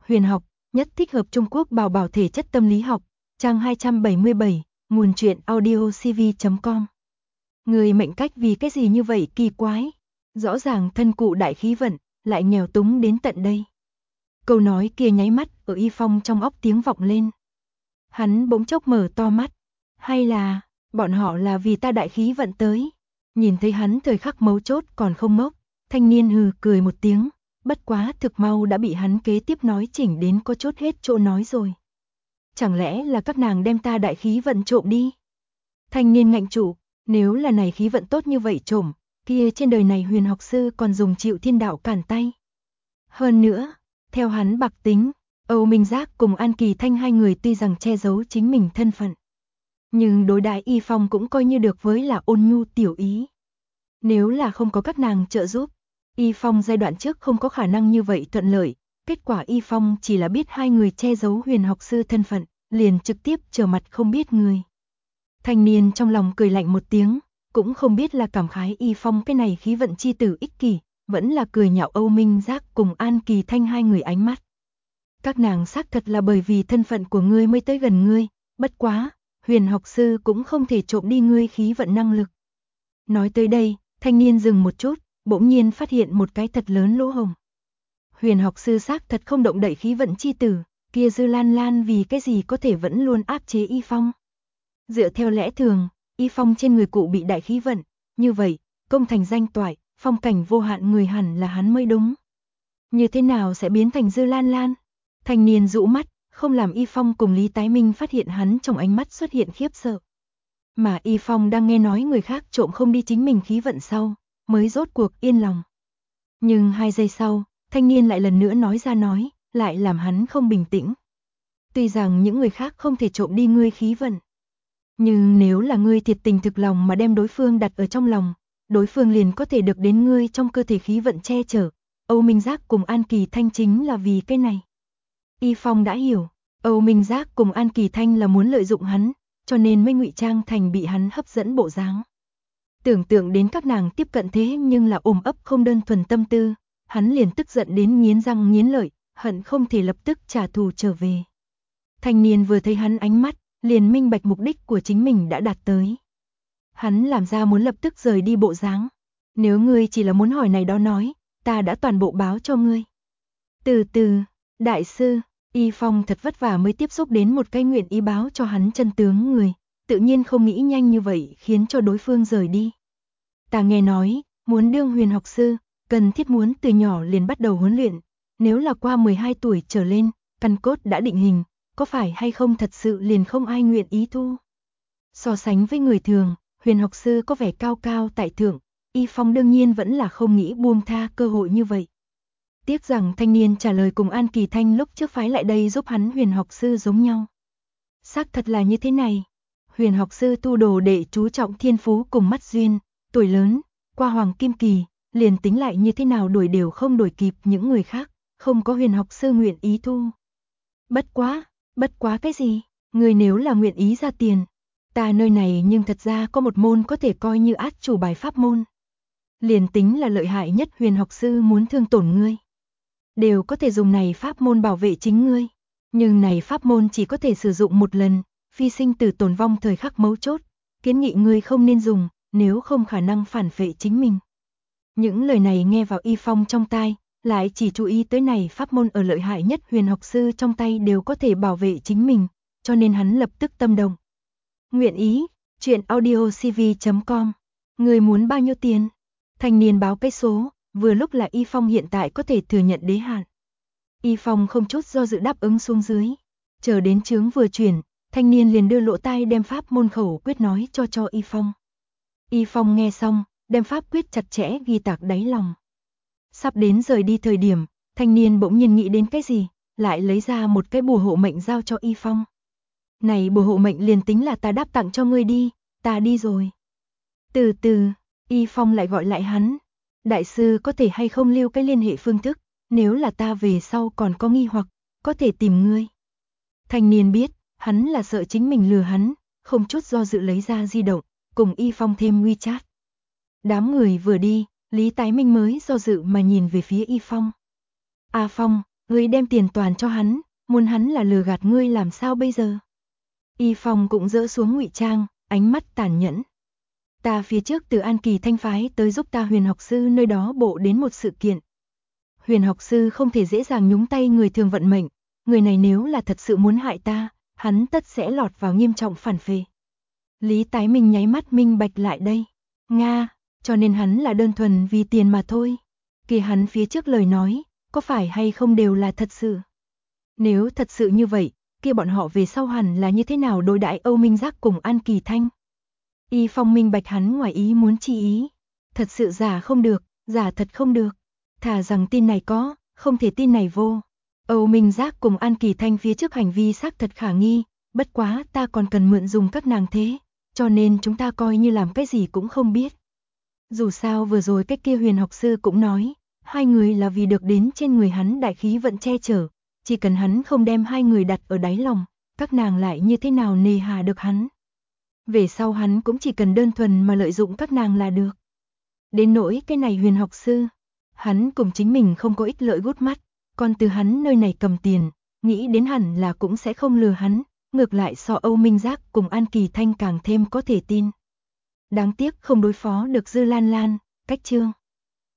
Huyền học, nhất thích hợp Trung Quốc bảo bảo thể chất tâm lý học, trang 277, nguồn truyện audiocv.com. Người mệnh cách vì cái gì như vậy kỳ quái? Rõ ràng thân cụ đại khí vận, lại nghèo túng đến tận đây. Câu nói kia nháy mắt ở Y Phong trong óc tiếng vọng lên. Hắn bỗng chốc mở to mắt. Hay là, bọn họ là vì ta đại khí vận tới? Nhìn thấy hắn thời khắc mấu chốt còn không ngốc, thanh niên hừ cười một tiếng, bất quá thực mau đã bị hắn kế tiếp nói chỉnh đến có chốt hết chỗ nói rồi. Chẳng lẽ là các nàng đem ta đại khí vận trộm đi? Thanh niên ngạnh trụ, nếu là này khí vận tốt như vậy trộm, kia trên đời này Huyền học sư còn dùng Triệu Thiên Đạo cản tay. Hơn nữa, theo hắn bạc tính, Âu Minh Giác cùng An Kỳ Thanh hai người tuy rằng che giấu chính mình thân phận, nhưng đối đãi Y Phong cũng coi như được với là ôn nhu tiểu ý. Nếu là không có các nàng trợ giúp, Y Phong giai đoạn trước không có khả năng như vậy thuận lợi, kết quả Y Phong chỉ là biết hai người che giấu Huyền học sư thân phận, liền trực tiếp trở mặt không biết người. Thanh niên trong lòng cười lạnh một tiếng, cũng không biết là cảm khái Y Phong cái này khí vận chi tử ích kỷ, vẫn là cười nhạo Âu Minh Giác cùng An Kỳ Thanh hai người ánh mắt. Các nàng xác thật là bởi vì thân phận của ngươi mới tới gần ngươi, bất quá, Huyền học sư cũng không thể trộm đi ngươi khí vận năng lực. Nói tới đây, thanh niên dừng một chút, bỗng nhiên phát hiện một cái thật lớn lỗ hổng. Huyền học sư xác thật không động đậy khí vận chi tử, kia Dư Lan Lan vì cái gì có thể vẫn luôn áp chế Y Phong. Dựa theo lẽ thường, Y Phong trên người cụ bị đại khí vận, như vậy, công thành danh toại, phong cảnh vô hạn người hẳn là hắn mới đúng. Như thế nào sẽ biến thành Dư Lan Lan? Thanh niên rũ mắt, không làm Y Phong cùng Lý Tái Minh phát hiện hắn trong ánh mắt xuất hiện khiếp sợ. Mà Y Phong đang nghe nói người khác trộm không đi chính mình khí vận sau, mới rốt cuộc yên lòng. Nhưng 2 giây sau, thanh niên lại lần nữa nói ra nói, lại làm hắn không bình tĩnh. Tuy rằng những người khác không thể trộm đi ngươi khí vận, nhưng nếu là ngươi thiệt tình thực lòng mà đem đối phương đặt ở trong lòng, đối phương liền có thể được đến ngươi trong cơ thể khí vận che chở. Âu Minh Giác cùng An Kỳ Thanh chính là vì cái này. Y Phong đã hiểu, Âu Minh Giác cùng An Kỳ Thanh là muốn lợi dụng hắn, cho nên mới ngụy trang thành bị hắn hấp dẫn bộ dáng. Tưởng tượng đến các nàng tiếp cận thế nhưng là ôm ấp không đơn thuần tâm tư, hắn liền tức giận đến nghiến răng nghiến lợi, hận không thể lập tức trả thù trở về. Thanh niên vừa thấy hắn ánh mắt, liền minh bạch mục đích của chính mình đã đạt tới. Hắn làm ra muốn lập tức rời đi bộ dáng. Nếu ngươi chỉ là muốn hỏi này đó nói, ta đã toàn bộ báo cho ngươi. Từ từ, đại sư, Y Phong thật vất vả mới tiếp xúc đến một cái nguyện ý báo cho hắn chân tướng người, tự nhiên không nghĩ nhanh như vậy khiến cho đối phương rời đi. Ta nghe nói, muốn đương Huyền học sư, cần thiết muốn từ nhỏ liền bắt đầu huấn luyện, nếu là qua 12 tuổi trở lên, căn cốt đã định hình, có phải hay không thật sự liền không ai nguyện ý thu. So sánh với người thường, Huyền học sư có vẻ cao cao tại thượng, Y Phong đương nhiên vẫn là không nghĩ buông tha cơ hội như vậy. Tiếc rằng thanh niên trả lời cùng An Kỳ Thanh lúc trước phái lại đây giúp hắn Huyền học sư giống nhau. Xác thật là như thế này. Huyền học sư tu đồ đệ chú trọng thiên phú cùng mắt duyên, tuổi lớn, qua hoàng kim kỳ, liền tính lại như thế nào đuổi đều không đuổi kịp những người khác, không có Huyền học sư nguyện ý thu. Bất quá cái gì, người nếu là nguyện ý ra tiền, ta nơi này nhưng thật ra có một môn có thể coi như át chủ bài pháp môn. Liền tính là lợi hại nhất Huyền học sư muốn thương tổn ngươi, đều có thể dùng này pháp môn bảo vệ chính ngươi. Nhưng này pháp môn chỉ có thể sử dụng một lần, phi sinh tử tồn vong thời khắc mấu chốt, kiến nghị ngươi không nên dùng, nếu không khả năng phản phệ chính mình. Những lời này nghe vào Y Phong trong tai, lại chỉ chú ý tới này pháp môn ở lợi hại nhất Huyền học sư trong tay đều có thể bảo vệ chính mình, cho nên hắn lập tức tâm động. Nguyện ý, truyện audiocv.com. Người muốn bao nhiêu tiền? Thanh niên báo cái số, vừa lúc là Y Phong hiện tại có thể thừa nhận đế hạn. Y Phong không chút do dự đáp ứng xuống dưới. Chờ đến chướng vừa chuyển, thanh niên liền đưa lỗ tai đem pháp môn khẩu quyết nói cho Y Phong. Y Phong nghe xong, đem pháp quyết chặt chẽ ghi tạc đáy lòng. Sắp đến rời đi thời điểm, thanh niên bỗng nhiên nghĩ đến cái gì, lại lấy ra một cái bùa hộ mệnh giao cho Y Phong. Này bùa hộ mệnh liền tính là ta đáp tặng cho ngươi đi, ta đi rồi. Từ từ, Y Phong lại gọi lại hắn. Đại sư có thể hay không lưu cái liên hệ phương thức, nếu là ta về sau còn có nghi hoặc, có thể tìm ngươi. Thanh niên biết, hắn là sợ chính mình lừa hắn, không chút do dự lấy ra di động, cùng Y Phong thêm WeChat. Đám người vừa đi, Lý Tái Minh mới do dự mà nhìn về phía Y Phong. A Phong, Ngươi đem tiền toàn cho hắn, muốn hắn là lừa gạt ngươi làm sao bây giờ? Y Phong cũng dỡ xuống ngụy trang, ánh mắt tàn nhẫn. Ta phía trước từ An Kỳ Thanh phái tới giúp ta Huyền học sư nơi đó bộ đến một sự kiện. Huyền học sư không thể dễ dàng nhúng tay người thường vận mệnh, người này nếu là thật sự muốn hại ta, hắn tất sẽ lọt vào nghiêm trọng phản phệ. Lý Tái Minh nháy mắt minh bạch lại đây. Nga, cho nên hắn là đơn thuần vì tiền mà thôi. Kìa hắn phía trước lời nói, có phải hay không đều là thật sự. Nếu thật sự như vậy, kia bọn họ về sau hẳn là như thế nào đối đãi Âu Minh Giác cùng An Kỳ Thanh. Y Phong minh bạch hắn ngoài ý muốn chi ý. Thật sự giả không được, giả thật không được. Thà rằng tin này có, không thể tin này vô. Âu Minh Giác cùng An Kỳ Thanh phía trước hành vi xác thật khả nghi, bất quá ta còn cần mượn dùng các nàng thế, cho nên chúng ta coi như làm cái gì cũng không biết. Dù sao vừa rồi cái kia Huyền học sư cũng nói, hai người là vì được đến trên người hắn đại khí vận che chở, chỉ cần hắn không đem hai người đặt ở đáy lòng, các nàng lại như thế nào nề hà được hắn. Về sau hắn cũng chỉ cần đơn thuần mà lợi dụng các nàng là được. Đến nỗi cái này Huyền học sư, hắn cùng chính mình không có ích lợi gút mắt, còn từ hắn nơi này cầm tiền, nghĩ đến hẳn là cũng sẽ không lừa hắn, ngược lại so Âu Minh Giác cùng An Kỳ Thanh càng thêm có thể tin. Đáng tiếc không đối phó được Dư Lan Lan, cách chương.